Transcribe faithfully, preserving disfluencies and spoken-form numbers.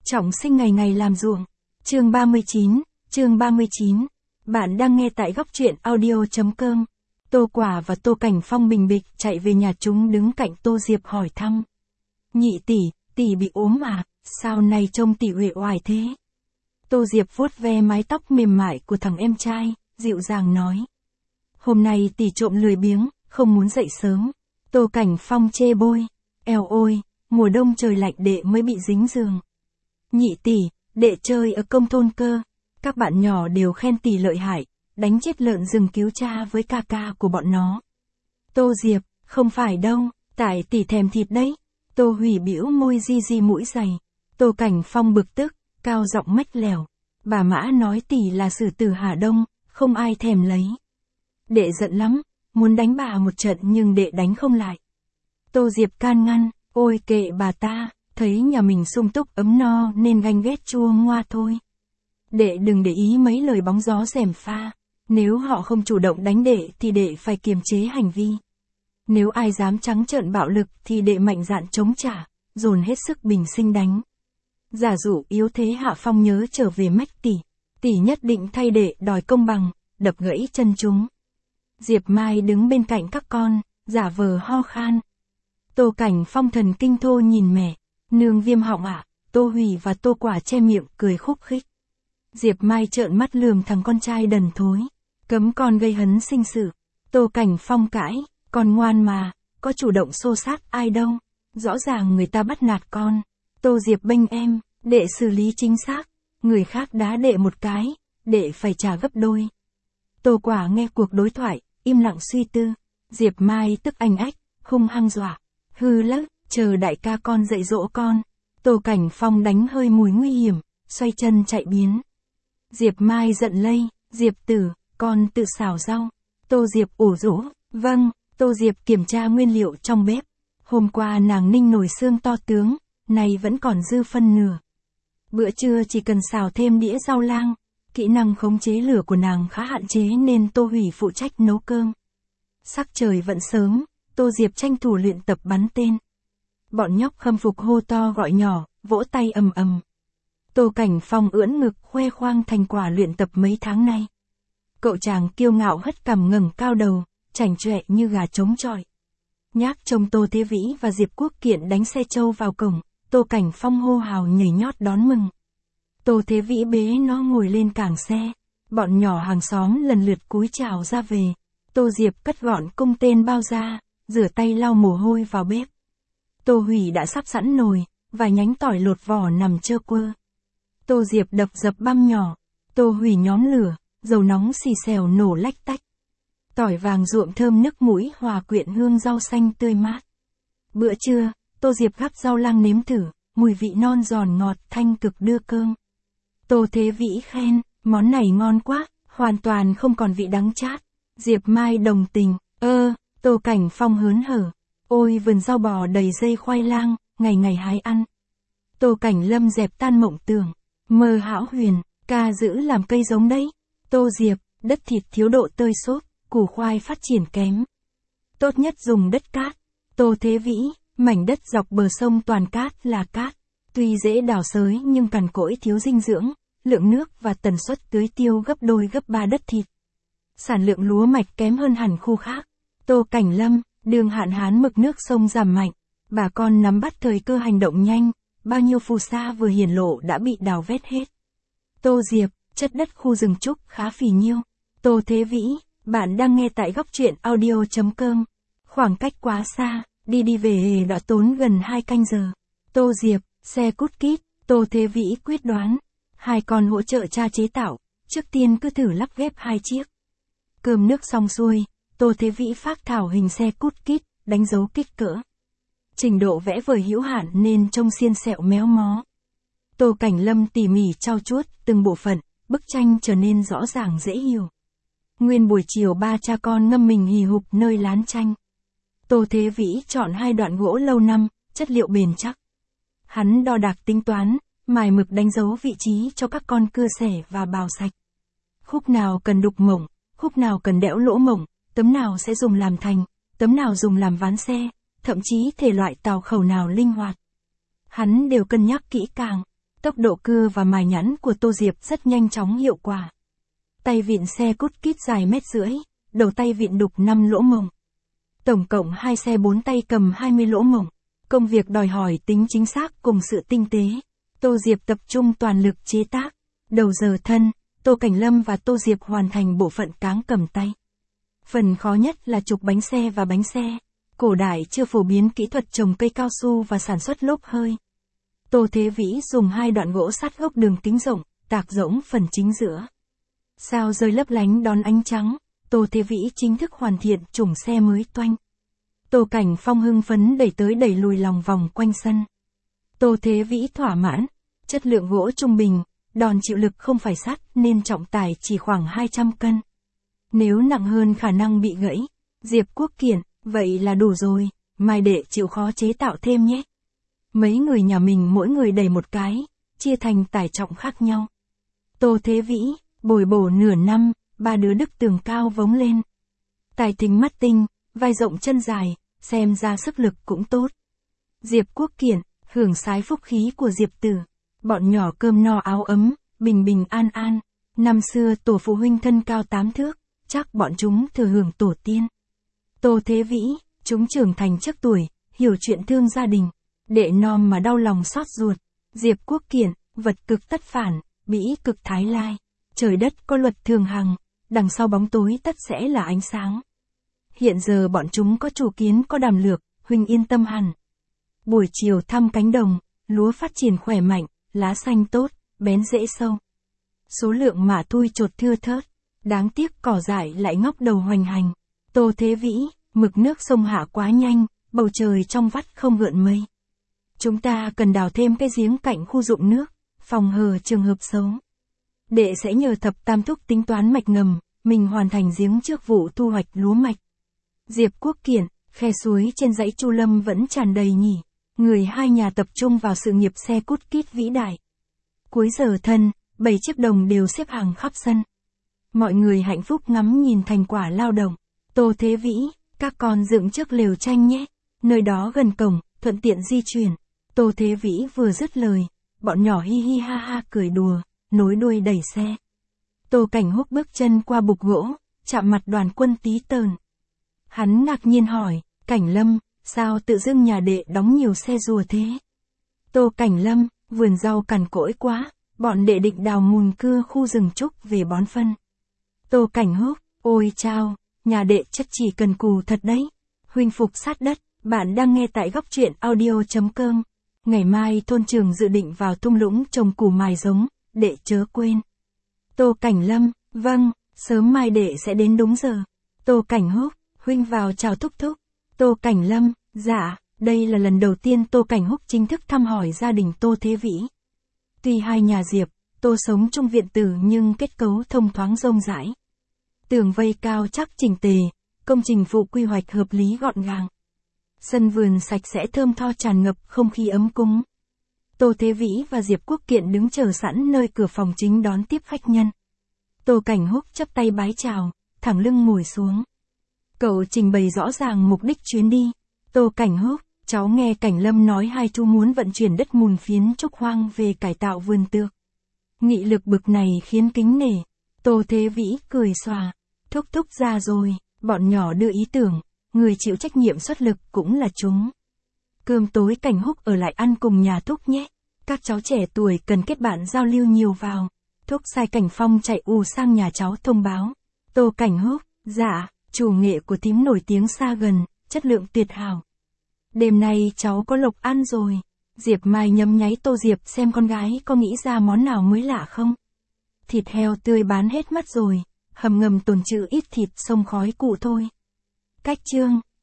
Trọng sinh ngày ngày làm ruộng. Chương ba mươi chín, chương ba mươi chín. Bạn đang nghe tại góc truyện audio.com. Tô Quả và Tô Cảnh Phong bình bịch chạy về nhà, chúng đứng cạnh Tô Diệp hỏi thăm. Nhị tỷ, tỷ bị ốm à, sao này trông tỷ uể oải thế? Tô Diệp vuốt ve mái tóc mềm mại của thằng em trai, dịu dàng nói. Hôm nay tỷ trộm lười biếng, không muốn dậy sớm. Tô Cảnh Phong chê bôi. Eo ôi, mùa đông trời lạnh đệ mới bị dính giường. Nhị tỷ, đệ chơi ở công thôn cơ. Các bạn nhỏ đều khen tỷ lợi hại, đánh chết lợn rừng cứu cha với ca ca của bọn nó. Tô Diệp, không phải đâu, tại tỷ thèm thịt đấy. Tô Hủy bĩu môi di di mũi dày. Tô Cảnh Phong bực tức, cao giọng mách lèo. Bà Mã nói tỷ là sử tử Hà Đông, không ai thèm lấy. Đệ giận lắm, muốn đánh bà một trận nhưng đệ đánh không lại. Tô Diệp can ngăn, ôi kệ bà ta, thấy nhà mình sung túc ấm no nên ganh ghét chua ngoa thôi. Đệ đừng để ý mấy lời bóng gió gièm pha, nếu họ không chủ động đánh đệ thì đệ phải kiềm chế hành vi. Nếu ai dám trắng trợn bạo lực thì đệ mạnh dạn chống trả, dồn hết sức bình sinh đánh. Giả dụ yếu thế hạ phong nhớ trở về mách tỷ, tỷ nhất định thay đệ đòi công bằng, đập gãy chân chúng. Diệp Mai đứng bên cạnh các con, giả vờ ho khan. Tô Cảnh Phong thần kinh thô nhìn mẹ, nương viêm họng ạ. Tô Hủy và Tô Quả che miệng cười khúc khích. Diệp Mai trợn mắt lườm thằng con trai đần thối, cấm con gây hấn sinh sự. Tô Cảnh Phong cãi, con ngoan mà, có chủ động xô xát ai đâu, rõ ràng người ta bắt nạt con. Tô Diệp bênh em, đệ xử lý chính xác, người khác đá đệ một cái, đệ phải trả gấp đôi. Tô Quả nghe cuộc đối thoại, im lặng suy tư. Diệp Mai tức anh ách, hung hăng dọa. Hư lắm, chờ đại ca con dạy dỗ con. Tô Cảnh Phong đánh hơi mùi nguy hiểm, xoay chân chạy biến. Diệp Mai giận lây, Diệp tử, con tự xào rau. Tô Diệp ủ rũ, vâng. Tô Diệp kiểm tra nguyên liệu trong bếp. Hôm qua nàng ninh nồi xương to tướng, nay vẫn còn dư phân nửa. Bữa trưa chỉ cần xào thêm đĩa rau lang. Kỹ năng khống chế lửa của nàng khá hạn chế nên Tô Hủy phụ trách nấu cơm. Sắc trời vẫn sớm, Tô Diệp tranh thủ luyện tập bắn tên. Bọn nhóc khâm phục hô to gọi nhỏ, vỗ tay ầm ầm. Tô Cảnh Phong ưỡn ngực khoe khoang thành quả luyện tập mấy tháng nay. Cậu chàng kiêu ngạo hất cằm ngẩng cao đầu, chảnh chọe như gà trống chọi. Nhác trông Tô Thế Vĩ và Diệp Quốc Kiện đánh xe trâu vào cổng, Tô Cảnh Phong hô hào nhảy nhót đón mừng. Tô Thế Vĩ bế nó ngồi lên cảng xe, bọn nhỏ hàng xóm lần lượt cúi chào ra về. Tô Diệp cất gọn cung tên bao ra, rửa tay lau mồ hôi vào bếp. Tô Hủy đã sắp sẵn nồi, vài nhánh tỏi lột vỏ nằm trơ quơ. Tô Diệp đập dập băm nhỏ, Tô Hủy nhóm lửa, dầu nóng xì xèo nổ lách tách. Tỏi vàng ruộm thơm nức mũi hòa quyện hương rau xanh tươi mát. Bữa trưa, Tô Diệp gắp rau lang nếm thử, mùi vị non giòn ngọt thanh cực đưa cơm. Tô Thế Vĩ khen, món này ngon quá, hoàn toàn không còn vị đắng chát. Diệp Mai đồng tình, ơ, Tô Cảnh Phong hớn hở. Ôi vườn rau bò đầy dây khoai lang, ngày ngày hái ăn. Tô Cảnh Lâm dẹp tan mộng tưởng. Mơ hão huyền, ca giữ làm cây giống đấy. Tô Diệp, đất thịt thiếu độ tơi xốp, củ khoai phát triển kém. Tốt nhất dùng đất cát. Tô Thế Vĩ, mảnh đất dọc bờ sông toàn cát là cát. Tuy dễ đào xới nhưng cằn cỗi thiếu dinh dưỡng, lượng nước và tần suất tưới tiêu gấp đôi gấp ba đất thịt. Sản lượng lúa mạch kém hơn hẳn khu khác. Tô Cảnh Lâm, đường hạn hán mực nước sông giảm mạnh. Bà con nắm bắt thời cơ hành động nhanh, bao nhiêu phù sa vừa hiển lộ đã bị đào vét hết. Tô Diệp, chất đất khu rừng trúc khá phì nhiêu. Tô Thế Vĩ, bạn đang nghe tại góc truyện audio.com. Khoảng cách quá xa, đi đi về đã tốn gần hai canh giờ. Tô Diệp, xe cút kít. Tô Thế Vĩ quyết đoán. Hai con hỗ trợ cha chế tạo, trước tiên cứ thử lắp ghép hai chiếc. Cơm nước xong xuôi, Tô Thế Vĩ phác thảo hình xe cút kít, đánh dấu kích cỡ. Trình độ vẽ vời hữu hạn nên trông xiên xẹo méo mó. Tô Cảnh Lâm tỉ mỉ trau chuốt từng bộ phận, bức tranh trở nên rõ ràng dễ hiểu. Nguyên buổi chiều ba cha con ngâm mình hì hục nơi lán tranh. Tô Thế Vĩ chọn hai đoạn gỗ lâu năm, chất liệu bền chắc. Hắn đo đạc tính toán, mài mực đánh dấu vị trí cho các con cưa xẻ và bào sạch. Khúc nào cần đục mỏng, khúc nào cần đẽo lỗ mỏng, tấm nào sẽ dùng làm thành, tấm nào dùng làm ván xe, thậm chí thể loại tàu khẩu nào linh hoạt. Hắn đều cân nhắc kỹ càng. Tốc độ cưa và mài nhẵn của Tô Diệp rất nhanh chóng hiệu quả. Tay vịn xe cút kít dài mét rưỡi, đầu tay vịn đục năm lỗ mồng. Tổng cộng hai xe bốn tay cầm hai mươi lỗ mồng. Công việc đòi hỏi tính chính xác cùng sự tinh tế. Tô Diệp tập trung toàn lực chế tác. Đầu giờ thân, Tô Cảnh Lâm và Tô Diệp hoàn thành bộ phận cáng cầm tay. Phần khó nhất là trục bánh xe và bánh xe. Cổ đại chưa phổ biến kỹ thuật trồng cây cao su và sản xuất lốp hơi. Tô Thế Vĩ dùng hai đoạn gỗ sắt gốc đường kính rộng, tạc rỗng phần chính giữa. Sao rơi lấp lánh đón ánh trắng, Tô Thế Vĩ chính thức hoàn thiện chủng xe mới toanh. Tô Cảnh Phong hưng phấn đẩy tới đẩy lùi lòng vòng quanh sân. Tô Thế Vĩ thỏa mãn, chất lượng gỗ trung bình, đòn chịu lực không phải sắt nên trọng tải chỉ khoảng hai trăm cân. Nếu nặng hơn khả năng bị gãy. Diệp Quốc Kiển, vậy là đủ rồi, mai đệ chịu khó chế tạo thêm nhé. Mấy người nhà mình mỗi người đẩy một cái, chia thành tải trọng khác nhau. Tô Thế Vĩ, bồi bổ nửa năm, ba đứa đức tường cao vống lên. Tài tính mắt tinh, vai rộng chân dài, xem ra sức lực cũng tốt. Diệp Quốc Kiển, hưởng sái phúc khí của Diệp Tử. Bọn nhỏ cơm no áo ấm, bình bình an an. Năm xưa tổ phụ huynh thân cao tám thước, chắc bọn chúng thừa hưởng tổ tiên. Tô Thế Vĩ, chúng trưởng thành trước tuổi, hiểu chuyện thương gia đình. Đệ non mà đau lòng xót ruột. Diệp Quốc Kiển, vật cực tất phản, bĩ cực thái lai. Trời đất có luật thường hằng, đằng sau bóng tối tất sẽ là ánh sáng. Hiện giờ bọn chúng có chủ kiến có đàm lược, huynh yên tâm hẳn. Buổi chiều thăm cánh đồng, lúa phát triển khỏe mạnh, lá xanh tốt, bén rễ sâu. Số lượng mả thui chột thưa thớt, đáng tiếc cỏ dại lại ngóc đầu hoành hành. Tô Thế Vĩ, mực nước sông hạ quá nhanh, bầu trời trong vắt không gợn mây. Chúng ta cần đào thêm cái giếng cạnh khu ruộng nước, phòng hờ trường hợp xấu. Đệ sẽ nhờ thập tam thúc tính toán mạch ngầm, mình hoàn thành giếng trước vụ thu hoạch lúa mạch. Diệp Quốc Kiển, khe suối trên dãy Chu Lâm vẫn tràn đầy nhỉ. Người hai nhà tập trung vào sự nghiệp xe cút kít vĩ đại. Cuối giờ thân, bảy chiếc đồng đều xếp hàng khắp sân. Mọi người hạnh phúc ngắm nhìn thành quả lao động. Tô Thế Vĩ, các con dựng trước lều tranh nhé. Nơi đó gần cổng, thuận tiện di chuyển. Tô Thế Vĩ vừa dứt lời, bọn nhỏ hi hi ha ha cười đùa, nối đuôi đẩy xe. Tô Cảnh Húc bước chân qua bục gỗ, chạm mặt Đoàn Quân tí tờn. Hắn ngạc nhiên hỏi, Cảnh Lâm, sao tự dưng nhà đệ đóng nhiều xe rùa thế? Tô Cảnh Lâm, vườn rau cằn cỗi quá, bọn đệ định đào mùn cưa khu rừng trúc về bón phân. Tô Cảnh Húc, ôi chao, nhà đệ chất chỉ cần cù thật đấy. Huynh phục sát đất, bạn đang nghe tại góc truyện audio chấm com. Ngày mai thôn trường dự định vào thung lũng trồng củ mài giống, đệ chớ quên. Tô Cảnh Lâm, vâng, sớm mai đệ sẽ đến đúng giờ. Tô Cảnh Húc, huynh vào chào thúc thúc. Tô Cảnh Lâm, dạ, đây là lần đầu tiên Tô Cảnh Húc chính thức thăm hỏi gia đình Tô Thế Vĩ. Tuy hai nhà Diệp, Tô sống chung viện tử nhưng kết cấu thông thoáng rông rãi. Tường vây cao chắc chỉnh tề, công trình phụ quy hoạch hợp lý gọn gàng. Sân vườn sạch sẽ thơm tho tràn ngập không khí ấm cúng. Tô Thế Vĩ và Diệp Quốc Kiển đứng chờ sẵn nơi cửa phòng chính đón tiếp khách nhân. Tô Cảnh Húc chắp tay bái chào, thẳng lưng ngồi xuống. Cậu trình bày rõ ràng mục đích chuyến đi. Tô Cảnh Húc, cháu nghe Cảnh Lâm nói hai chú muốn vận chuyển đất mùn phiến trúc hoang về cải tạo vườn tược. Nghị lực bực này khiến kính nể. Tô Thế Vĩ cười xòa, thúc thúc ra rồi, bọn nhỏ đưa ý tưởng, người chịu trách nhiệm xuất lực cũng là chúng. Cơm tối Cảnh Húc ở lại ăn cùng nhà thúc nhé. Các cháu trẻ tuổi cần kết bạn giao lưu nhiều vào. Thúc sai Cảnh Phong chạy ù sang nhà cháu thông báo. Tô Cảnh Húc, dạ, chủ nghệ của thím nổi tiếng xa gần, chất lượng tuyệt hảo. Đêm nay cháu có lộc ăn rồi. Diệp Mai nhấm nháy Tô Diệp xem con gái có nghĩ ra món nào mới lạ không. Thịt heo tươi bán hết mất rồi, hầm ngầm tồn trữ ít thịt xông khói cụ thôi. Cách chương